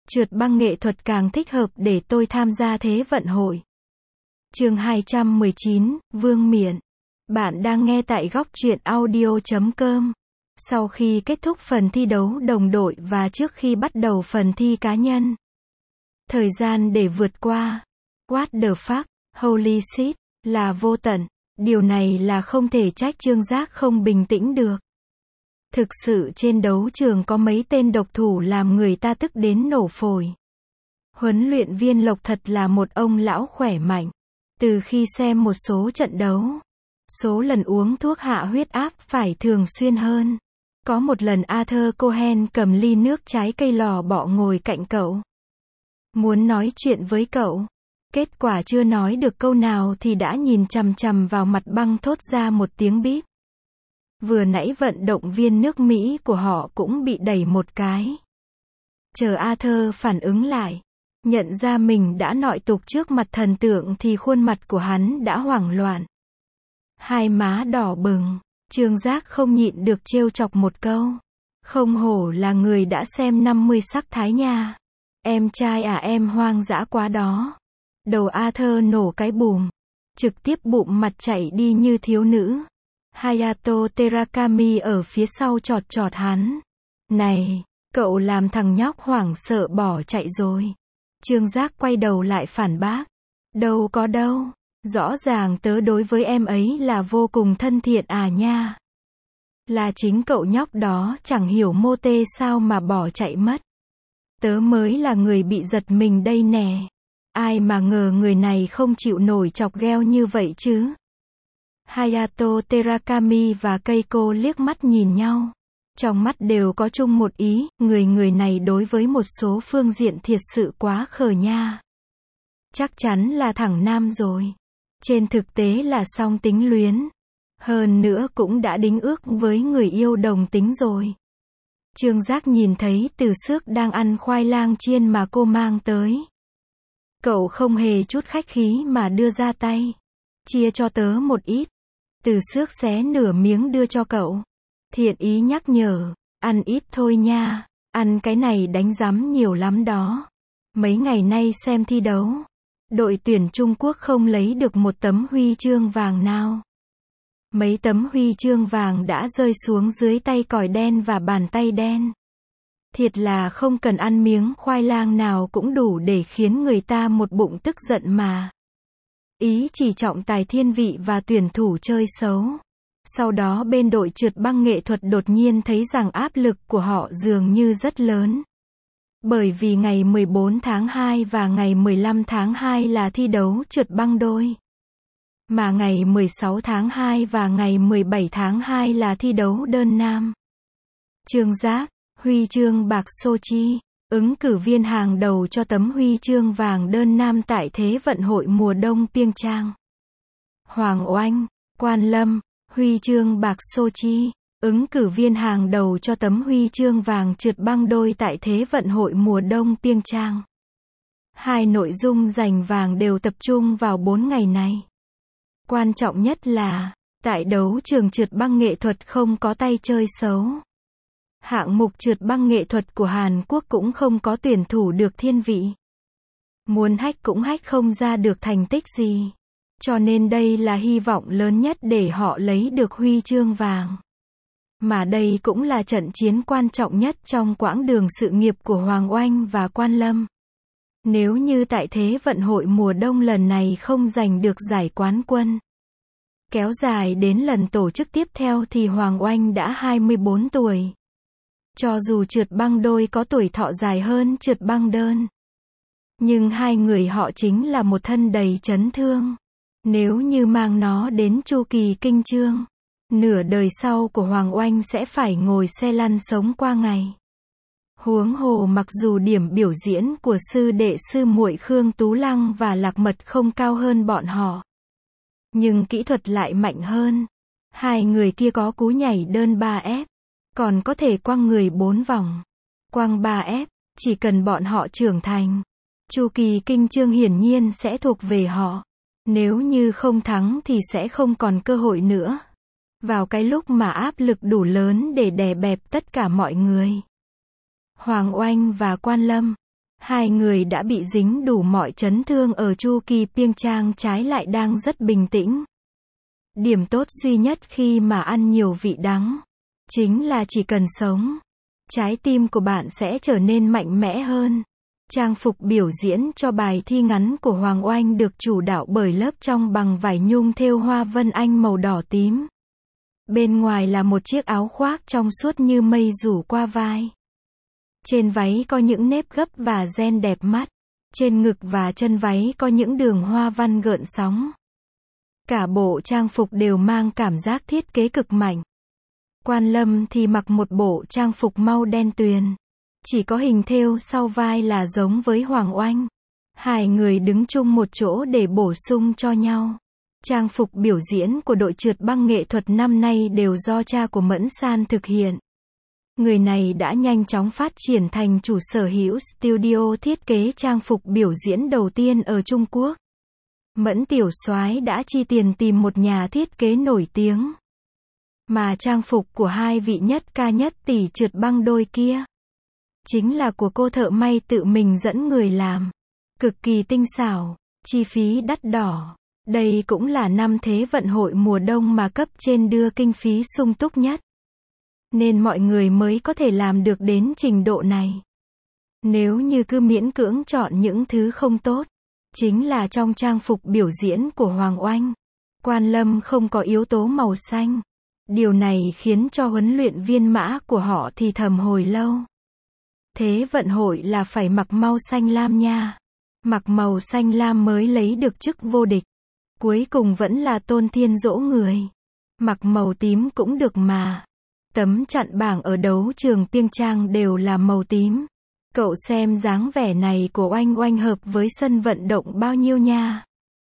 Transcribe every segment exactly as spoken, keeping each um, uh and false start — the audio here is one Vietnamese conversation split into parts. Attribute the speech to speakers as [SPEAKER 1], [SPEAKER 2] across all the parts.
[SPEAKER 1] Trượt băng nghệ thuật càng thích hợp để tôi tham gia Thế vận hội. Chương hai trăm mười chín, Vương miện. Bạn đang nghe tại góc truyện audio chấm com. Sau khi kết thúc phần thi đấu đồng đội và trước khi bắt đầu phần thi cá nhân. Thời gian để vượt qua. What the fuck, holy shit, là vô tận. Điều này là không thể trách Trương Giác không bình tĩnh được. Thực sự trên đấu trường có mấy tên độc thủ làm người ta tức đến nổ phổi. Huấn luyện viên Lộc thật là một ông lão khỏe mạnh. Từ khi xem một số trận đấu, số lần uống thuốc hạ huyết áp phải thường xuyên hơn. Có một lần Arthur Cohen cầm ly nước trái cây lò bọ ngồi cạnh cậu. Muốn nói chuyện với cậu. Kết quả chưa nói được câu nào thì đã nhìn chằm chằm vào mặt băng thốt ra một tiếng bíp. Vừa nãy vận động viên nước Mỹ của họ cũng bị đẩy một cái. Chờ Arthur phản ứng lại, nhận ra mình đã nọi tục trước mặt thần tượng thì khuôn mặt của hắn đã hoảng loạn. Hai má đỏ bừng, Trương Giác không nhịn được trêu chọc một câu. Không hổ là người đã xem năm mươi sắc thái nha. Em trai à, em hoang dã quá đó. Đầu Arthur nổ cái bùm, trực tiếp bụng mặt chạy đi như thiếu nữ. Hayato Terakami ở phía sau chọt chọt hắn. Này, cậu làm thằng nhóc hoảng sợ bỏ chạy rồi. Trương Giác quay đầu lại phản bác. Đâu có đâu, rõ ràng tớ đối với em ấy là vô cùng thân thiện à nha. Là chính cậu nhóc đó chẳng hiểu mô tê sao mà bỏ chạy mất. Tớ mới là người bị giật mình đây nè. Ai mà ngờ người này không chịu nổi chọc gheo như vậy chứ. Hayato Terakami và Keiko liếc mắt nhìn nhau. Trong mắt đều có chung một ý, người người này đối với một số phương diện thiệt sự quá khờ nha. Chắc chắn là thằng nam rồi. Trên thực tế là song tính luyến. Hơn nữa cũng đã đính ước với người yêu đồng tính rồi. Trương Giác nhìn thấy Từ Xước đang ăn khoai lang chiên mà cô mang tới. Cậu không hề chút khách khí mà đưa ra tay. Chia cho tớ một ít. Từ Xước xé nửa miếng đưa cho cậu. Thiện ý nhắc nhở, ăn ít thôi nha, ăn cái này đánh rắm nhiều lắm đó. Mấy ngày nay xem thi đấu, đội tuyển Trung Quốc không lấy được một tấm huy chương vàng nào. Mấy tấm huy chương vàng đã rơi xuống dưới tay còi đen và bàn tay đen. Thiệt là không cần ăn miếng khoai lang nào cũng đủ để khiến người ta một bụng tức giận mà. Ý chỉ trọng tài thiên vị và tuyển thủ chơi xấu. Sau đó bên đội trượt băng nghệ thuật đột nhiên thấy rằng áp lực của họ dường như rất lớn. Bởi vì ngày mười bốn tháng hai và ngày mười lăm tháng hai là thi đấu trượt băng đôi. Mà ngày mười sáu tháng hai và ngày mười bảy tháng hai là thi đấu đơn nam. Trương Giác, huy chương bạc Sochi, ứng cử viên hàng đầu cho tấm huy chương vàng đơn nam tại Thế vận hội mùa đông Pyeongchang. Hoàng Oanh, Quan Lâm, huy chương bạc Sochi, ứng cử viên hàng đầu cho tấm huy chương vàng trượt băng đôi tại Thế vận hội mùa đông Pyeongchang. Hai nội dung giành vàng đều tập trung vào bốn ngày này. Quan trọng nhất là, tại đấu trường trượt băng nghệ thuật không có tay chơi xấu. Hạng mục trượt băng nghệ thuật của Hàn Quốc cũng không có tuyển thủ được thiên vị. Muốn hack cũng hack không ra được thành tích gì. Cho nên đây là hy vọng lớn nhất để họ lấy được huy chương vàng. Mà đây cũng là trận chiến quan trọng nhất trong quãng đường sự nghiệp của Hoàng Oanh và Quan Lâm. Nếu như tại Thế vận hội mùa đông lần này không giành được giải quán quân, kéo dài đến lần tổ chức tiếp theo thì Hoàng Oanh đã hai mươi bốn tuổi. Cho dù trượt băng đôi có tuổi thọ dài hơn trượt băng đơn, nhưng hai người họ chính là một thân đầy chấn thương. Nếu như mang nó đến chu kỳ kinh chương, nửa đời sau của Hoàng Oanh sẽ phải ngồi xe lăn sống qua ngày. Huống hồ mặc dù điểm biểu diễn của sư đệ sư muội Khương Tú Lăng và Lạc Mật không cao hơn bọn họ, nhưng kỹ thuật lại mạnh hơn. Hai người kia có cú nhảy đơn ba ép, còn có thể quăng người bốn vòng. Quăng ba ép, chỉ cần bọn họ trưởng thành, chu kỳ kinh chương hiển nhiên sẽ thuộc về họ. Nếu như không thắng thì sẽ không còn cơ hội nữa. Vào cái lúc mà áp lực đủ lớn để đè bẹp tất cả mọi người. Hoàng Oanh và Quan Lâm, Hai người đã bị dính đủ mọi chấn thương ở chu kỳ Pyeongchang trái lại đang rất bình tĩnh. Điểm tốt duy nhất khi mà ăn nhiều vị đắng, chính là chỉ cần sống, trái tim của bạn sẽ trở nên mạnh mẽ hơn. Trang phục biểu diễn cho bài thi ngắn của Hoàng Oanh được chủ đạo bởi lớp trong bằng vải nhung thêu hoa vân anh màu đỏ tím. Bên ngoài là một chiếc áo khoác trong suốt như mây rủ qua vai. Trên váy có những nếp gấp và ren đẹp mắt. Trên ngực và chân váy có những đường hoa văn gợn sóng. Cả bộ trang phục đều mang cảm giác thiết kế cực mạnh. Quan Lâm thì mặc một bộ trang phục màu đen tuyền. Chỉ có hình thêu sau vai là giống với Hoàng Oanh. Hai người đứng chung một chỗ để bổ sung cho nhau. Trang phục biểu diễn của đội trượt băng nghệ thuật năm nay đều do cha của Mẫn San thực hiện. Người này đã nhanh chóng phát triển thành chủ sở hữu studio thiết kế trang phục biểu diễn đầu tiên ở Trung Quốc. Mẫn tiểu soái đã chi tiền tìm một nhà thiết kế nổi tiếng. Mà trang phục của hai vị nhất ca nhất tỷ trượt băng đôi kia, chính là của cô thợ may tự mình dẫn người làm. Cực kỳ tinh xảo, chi phí đắt đỏ. Đây cũng là năm Thế vận hội mùa đông mà cấp trên đưa kinh phí sung túc nhất. Nên mọi người mới có thể làm được đến trình độ này. Nếu như cứ miễn cưỡng chọn những thứ không tốt, chính là trong trang phục biểu diễn của Hoàng Oanh, Quan Lâm không có yếu tố màu xanh. Điều này khiến cho huấn luyện viên mã của họ thì thầm hồi lâu. Thế vận hội là phải mặc màu xanh lam nha. Mặc màu xanh lam mới lấy được chức vô địch. Cuối cùng vẫn là Tôn Thiên dỗ người. Mặc màu tím cũng được mà. Tấm chặn bảng ở đấu trường Pyeongchang đều là màu tím. Cậu xem dáng vẻ này của Oanh Oanh hợp với sân vận động bao nhiêu nha.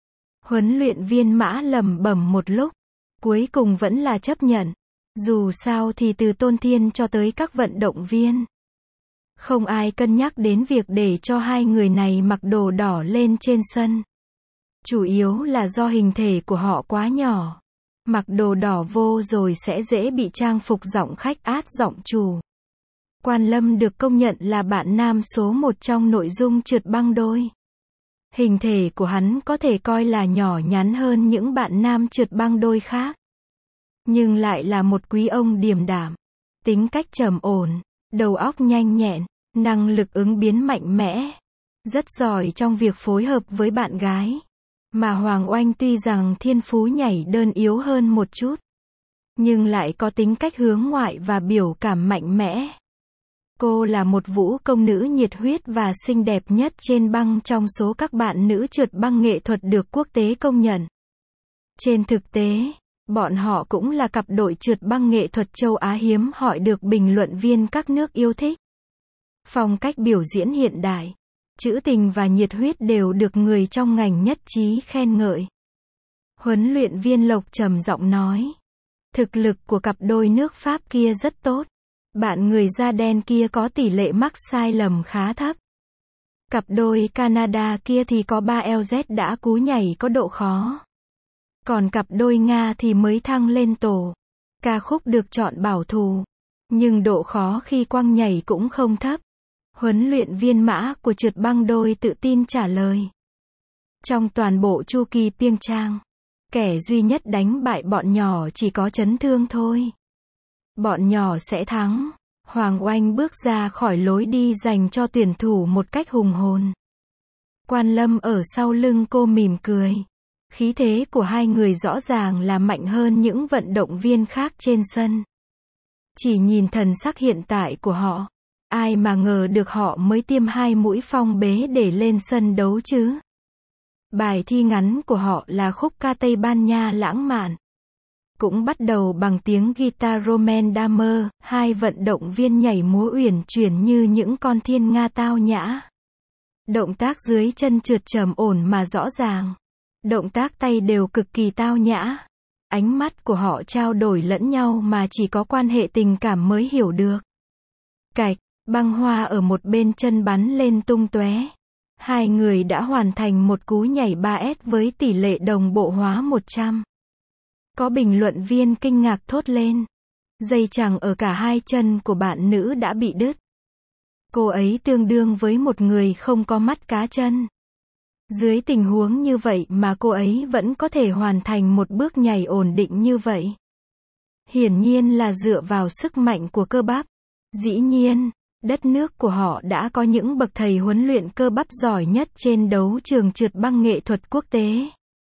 [SPEAKER 1] Huấn luyện viên mã lẩm bẩm một lúc. Cuối cùng vẫn là chấp nhận. Dù sao thì từ Tôn Thiên cho tới các vận động viên, không ai cân nhắc đến việc để cho hai người này mặc đồ đỏ lên trên sân. Chủ yếu là do hình thể của họ quá nhỏ. Mặc đồ đỏ vô rồi sẽ dễ bị trang phục giọng khách át giọng chủ. Quan Lâm được công nhận là bạn nam số một trong nội dung trượt băng đôi. Hình thể của hắn có thể coi là nhỏ nhắn hơn những bạn nam trượt băng đôi khác. Nhưng lại là một quý ông điềm đạm. Tính cách trầm ổn, đầu óc nhanh nhẹn, năng lực ứng biến mạnh mẽ. Rất giỏi trong việc phối hợp với bạn gái. Mà Hoàng Oanh tuy rằng thiên phú nhảy đơn yếu hơn một chút, nhưng lại có tính cách hướng ngoại và biểu cảm mạnh mẽ. Cô là một vũ công nữ nhiệt huyết và xinh đẹp nhất trên băng trong số các bạn nữ trượt băng nghệ thuật được quốc tế công nhận. Trên thực tế, bọn họ cũng là cặp đội trượt băng nghệ thuật châu Á hiếm hoi được bình luận viên các nước yêu thích. Phong cách biểu diễn hiện đại, trữ tình và nhiệt huyết đều được người trong ngành nhất trí khen ngợi. Huấn luyện viên Lộc trầm giọng nói. Thực lực của cặp đôi nước Pháp kia rất tốt. Bạn người da đen kia có tỷ lệ mắc sai lầm khá thấp. Cặp đôi Canada kia thì có ba L Z đã cú nhảy có độ khó. Còn cặp đôi Nga thì mới thăng lên tổ. Ca khúc được chọn bảo thủ, nhưng độ khó khi quăng nhảy cũng không thấp. Huấn luyện viên mã của trượt băng đôi tự tin trả lời. Trong toàn bộ chu kỳ Pyeongchang, kẻ duy nhất đánh bại bọn nhỏ chỉ có chấn thương thôi. Bọn nhỏ sẽ thắng. Hoàng Oanh bước ra khỏi lối đi dành cho tuyển thủ một cách hùng hồn. Quan Lâm ở sau lưng cô mỉm cười. Khí thế của hai người rõ ràng là mạnh hơn những vận động viên khác trên sân. Chỉ nhìn thần sắc hiện tại của họ, ai mà ngờ được họ mới tiêm hai mũi phong bế để lên sân đấu chứ. Bài thi ngắn của họ là khúc ca Tây Ban Nha lãng mạn. Cũng bắt đầu bằng tiếng guitar Roman Damer, hai vận động viên nhảy múa uyển chuyển như những con thiên nga tao nhã. Động tác dưới chân trượt trầm ổn mà rõ ràng. Động tác tay đều cực kỳ tao nhã. Ánh mắt của họ trao đổi lẫn nhau mà chỉ có quan hệ tình cảm mới hiểu được. Cạch, băng hoa ở một bên chân bắn lên tung tóe. Hai người đã hoàn thành một cú nhảy ba S với tỷ lệ đồng bộ hóa một trăm. Có bình luận viên kinh ngạc thốt lên. Dây chằng ở cả hai chân của bạn nữ đã bị đứt. Cô ấy tương đương với một người không có mắt cá chân. Dưới tình huống như vậy mà cô ấy vẫn có thể hoàn thành một bước nhảy ổn định như vậy. Hiển nhiên là dựa vào sức mạnh của cơ bắp. Dĩ nhiên, đất nước của họ đã có những bậc thầy huấn luyện cơ bắp giỏi nhất trên đấu trường trượt băng nghệ thuật quốc tế.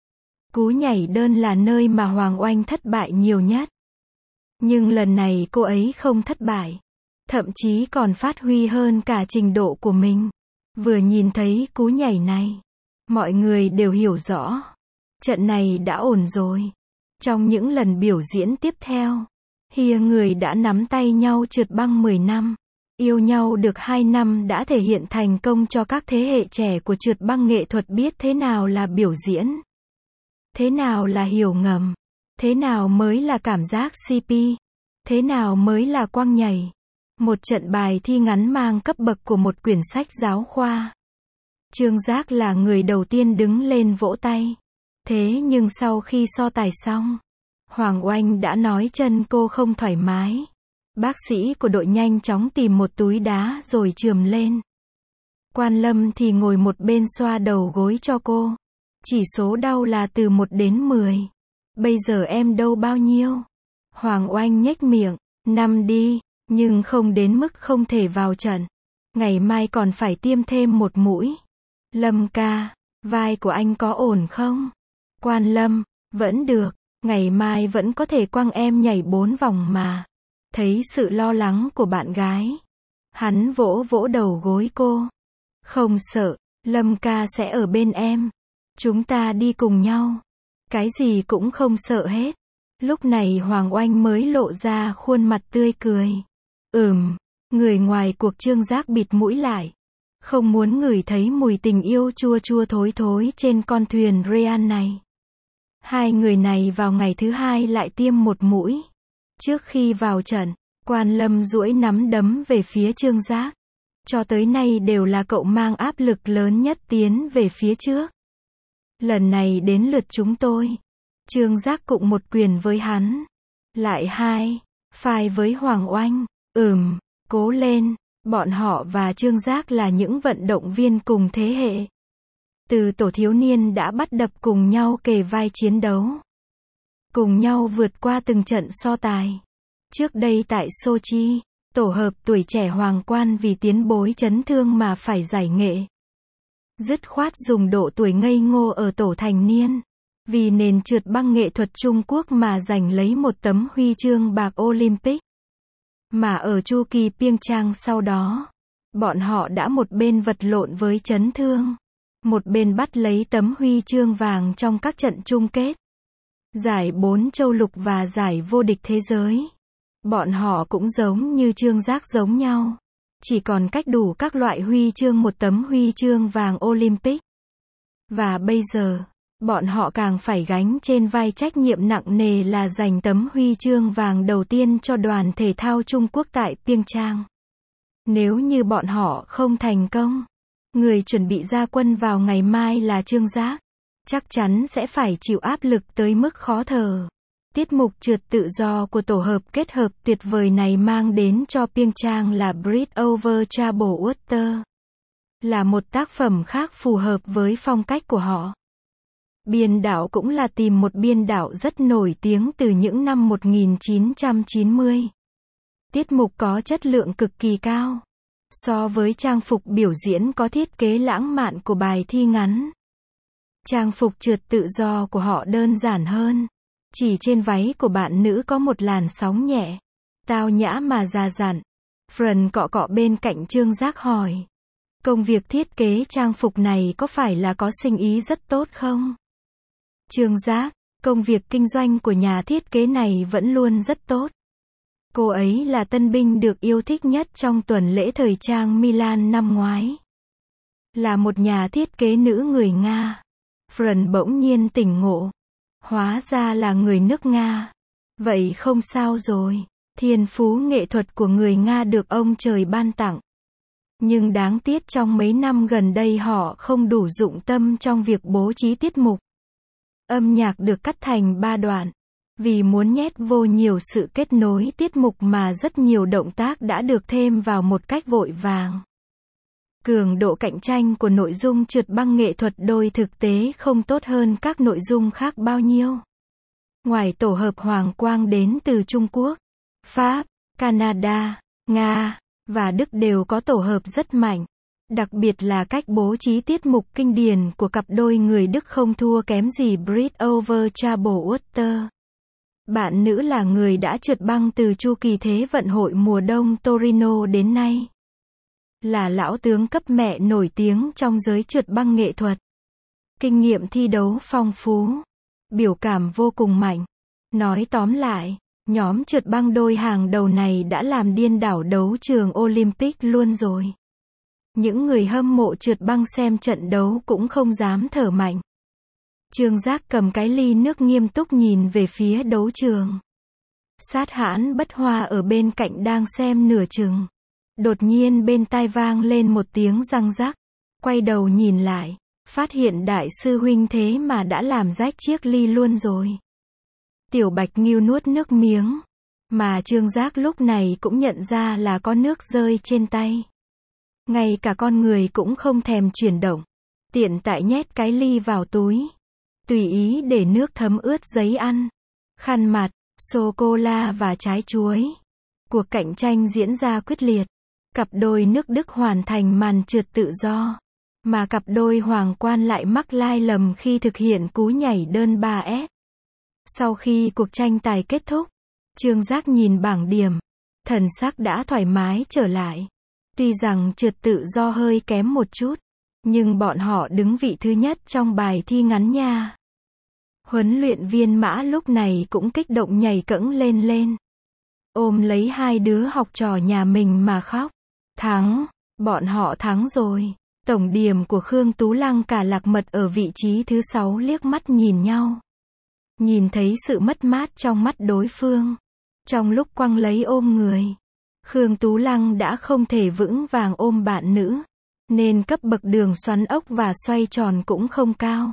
[SPEAKER 1] Cú nhảy đơn là nơi mà Hoàng Oanh thất bại nhiều nhất. Nhưng lần này cô ấy không thất bại. Thậm chí còn phát huy hơn cả trình độ của mình. Vừa nhìn thấy cú nhảy này, mọi người đều hiểu rõ. Trận này đã ổn rồi. Trong những lần biểu diễn tiếp theo, hai người đã nắm tay nhau trượt băng mười năm. Yêu nhau được hai năm đã thể hiện thành công cho các thế hệ trẻ của trượt băng nghệ thuật biết thế nào là biểu diễn. Thế nào là hiểu ngầm. Thế nào mới là cảm giác xê pê. Thế nào mới là quăng nhảy. Một trận bài thi ngắn mang cấp bậc của một quyển sách giáo khoa. Trương Giác là người đầu tiên đứng lên vỗ tay. Thế nhưng sau khi so tài xong, Hoàng Oanh đã nói chân cô không thoải mái. Bác sĩ của đội nhanh chóng tìm một túi đá rồi chườm lên. Quan Lâm thì ngồi một bên xoa đầu gối cho cô. Chỉ số đau là từ một đến mười. Bây giờ em đau bao nhiêu? Hoàng Oanh nhếch miệng. Năm đi, nhưng không đến mức không thể vào trận. Ngày mai còn phải tiêm thêm một mũi. Lâm ca, vai của anh có ổn không? Quan Lâm, vẫn được, ngày mai vẫn có thể quăng em nhảy bốn vòng mà. Thấy sự lo lắng của bạn gái, hắn vỗ vỗ đầu gối cô. Không sợ, Lâm ca sẽ ở bên em. Chúng ta đi cùng nhau. Cái gì cũng không sợ hết. Lúc này Hoàng Oanh mới lộ ra khuôn mặt tươi cười. Ừm, người ngoài cuộc Trương Giác bịt mũi lại. Không muốn ngửi thấy mùi tình yêu chua chua thối thối trên con thuyền Ryan này. Hai người này vào ngày thứ hai lại tiêm một mũi. Trước khi vào trận, Quan Lâm duỗi nắm đấm về phía Trương Giác. Cho tới nay đều là cậu mang áp lực lớn nhất tiến về phía trước. Lần này đến lượt chúng tôi. Trương Giác cụng một quyền với hắn. Lại hai, phai với Hoàng Oanh. Ừm, cố lên. Bọn họ và Trương Giác là những vận động viên cùng thế hệ. Từ tổ thiếu niên đã bắt đập cùng nhau kề vai chiến đấu. Cùng nhau vượt qua từng trận so tài. Trước đây tại Sochi, tổ hợp tuổi trẻ Hoàng Quan vì tiến bối chấn thương mà phải giải nghệ. Dứt khoát dùng độ tuổi ngây ngô ở tổ thành niên. Vì nền trượt băng nghệ thuật Trung Quốc mà giành lấy một tấm huy chương bạc Olympic. Mà ở chu kỳ Pyeongchang sau đó, bọn họ đã một bên vật lộn với chấn thương, một bên bắt lấy tấm huy chương vàng trong các trận chung kết. Giải bốn châu lục và giải vô địch thế giới. Bọn họ cũng giống như Trương Giác giống nhau. Chỉ còn cách đủ các loại huy chương một tấm huy chương vàng Olympic. Và bây giờ, bọn họ càng phải gánh trên vai trách nhiệm nặng nề là giành tấm huy chương vàng đầu tiên cho đoàn thể thao Trung Quốc tại Pyeongchang. Nếu như bọn họ không thành công, người chuẩn bị ra quân vào ngày mai là Trương Giác. Chắc chắn sẽ phải chịu áp lực tới mức khó thở. Tiết mục trượt tự do của tổ hợp kết hợp tuyệt vời này mang đến cho Pyeongchang là Bridge over Troubled Water. Là một tác phẩm khác phù hợp với phong cách của họ. Biên đạo cũng là tìm một biên đạo rất nổi tiếng từ những năm một nghìn chín trăm chín mươi. Tiết mục có chất lượng cực kỳ cao. So với trang phục biểu diễn có thiết kế lãng mạn của bài thi ngắn. Trang phục trượt tự do của họ đơn giản hơn. Chỉ trên váy của bạn nữ có một làn sóng nhẹ. Tao nhã mà già dặn. Fran cọ cọ bên cạnh Trương Giác hỏi. Công việc thiết kế trang phục này có phải là có sinh ý rất tốt không? Trương Giác, công việc kinh doanh của nhà thiết kế này vẫn luôn rất tốt. Cô ấy là tân binh được yêu thích nhất trong tuần lễ thời trang Milan năm ngoái. Là một nhà thiết kế nữ người Nga. Fran bỗng nhiên tỉnh ngộ. Hóa ra là người nước Nga. Vậy không sao rồi. Thiên phú nghệ thuật của người Nga được ông trời ban tặng. Nhưng đáng tiếc trong mấy năm gần đây họ không đủ dụng tâm trong việc bố trí tiết mục. Âm nhạc được cắt thành ba đoạn. Vì muốn nhét vô nhiều sự kết nối tiết mục mà rất nhiều động tác đã được thêm vào một cách vội vàng. Cường độ cạnh tranh của nội dung trượt băng nghệ thuật đôi thực tế không tốt hơn các nội dung khác bao nhiêu. Ngoài tổ hợp Hoàng Quang đến từ Trung Quốc, Pháp, Canada, Nga và Đức đều có tổ hợp rất mạnh. Đặc biệt là cách bố trí tiết mục kinh điển của cặp đôi người Đức không thua kém gì Bridge over Troubled Water. Bạn nữ là người đã trượt băng từ chu kỳ Thế vận hội mùa đông Torino đến nay. Là lão tướng cấp mẹ nổi tiếng trong giới trượt băng nghệ thuật. Kinh nghiệm thi đấu phong phú. Biểu cảm vô cùng mạnh. Nói tóm lại, nhóm trượt băng đôi hàng đầu này đã làm điên đảo đấu trường Olympic luôn rồi. Những người hâm mộ trượt băng xem trận đấu cũng không dám thở mạnh. Trương Giác cầm cái ly nước nghiêm túc nhìn về phía đấu trường. Sát hãn Bất Hoa ở bên cạnh đang xem nửa chừng. Đột nhiên bên tai vang lên một tiếng răng rắc. Quay đầu nhìn lại, phát hiện đại sư huynh thế mà đã làm rách chiếc ly luôn rồi. Tiểu Bạch Ngưu nuốt nước miếng. Mà Trương Giác lúc này cũng nhận ra là có nước rơi trên tay. Ngay cả con người cũng không thèm chuyển động. Tiện tại nhét cái ly vào túi. Tùy ý để nước thấm ướt giấy ăn, khăn mặt, sô-cô-la và trái chuối. Cuộc cạnh tranh diễn ra quyết liệt. Cặp đôi nước Đức hoàn thành màn trượt tự do. Mà cặp đôi Hoàng Quan lại mắc lai lầm khi thực hiện cú nhảy đơn ba ét. Sau khi cuộc tranh tài kết thúc, Trương Giác nhìn bảng điểm. Thần sắc đã thoải mái trở lại. Tuy rằng trượt tự do hơi kém một chút, nhưng bọn họ đứng vị thứ nhất trong bài thi ngắn nha. Huấn luyện viên Mã lúc này cũng kích động nhảy cẫng lên lên. Ôm lấy hai đứa học trò nhà mình mà khóc. Thắng, bọn họ thắng rồi. Tổng điểm của Khương Tú Lăng cả Lạc Mật ở vị trí thứ sáu liếc mắt nhìn nhau. Nhìn thấy sự mất mát trong mắt đối phương. Trong lúc quăng lấy ôm người, Khương Tú Lăng đã không thể vững vàng ôm bạn nữ. Nên cấp bậc đường xoắn ốc và xoay tròn cũng không cao.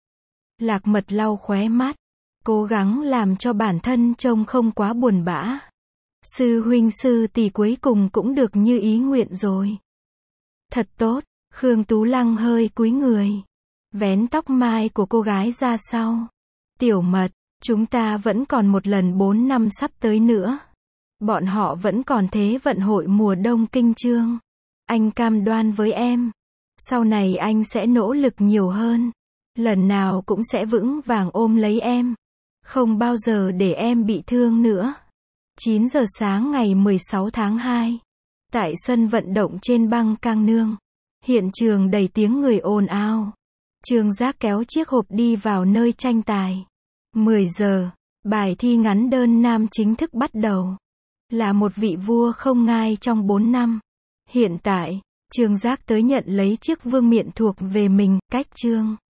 [SPEAKER 1] Lạc Mật lau khóe mắt. Cố gắng làm cho bản thân trông không quá buồn bã. Sư huynh sư tỷ cuối cùng cũng được như ý nguyện rồi. Thật tốt. Khương Tú Lăng hơi cúi người. Vén tóc mai của cô gái ra sau. Tiểu Mật, chúng ta vẫn còn một lần bốn năm sắp tới nữa. Bọn họ vẫn còn Thế vận hội mùa đông Kinh Chương. Anh cam đoan với em. Sau này anh sẽ nỗ lực nhiều hơn. Lần nào cũng sẽ vững vàng ôm lấy em. Không bao giờ để em bị thương nữa. chín giờ sáng ngày mười sáu tháng hai. Tại sân vận động trên băng Cang Nương. Hiện trường đầy tiếng người ồn ào. Trương Giác kéo chiếc hộp đi vào nơi tranh tài. mười giờ, bài thi ngắn đơn nam chính thức bắt đầu. Là một vị vua không ngai trong bốn năm. Hiện tại, Trương Giác tới nhận lấy chiếc vương miện thuộc về mình, cách Trương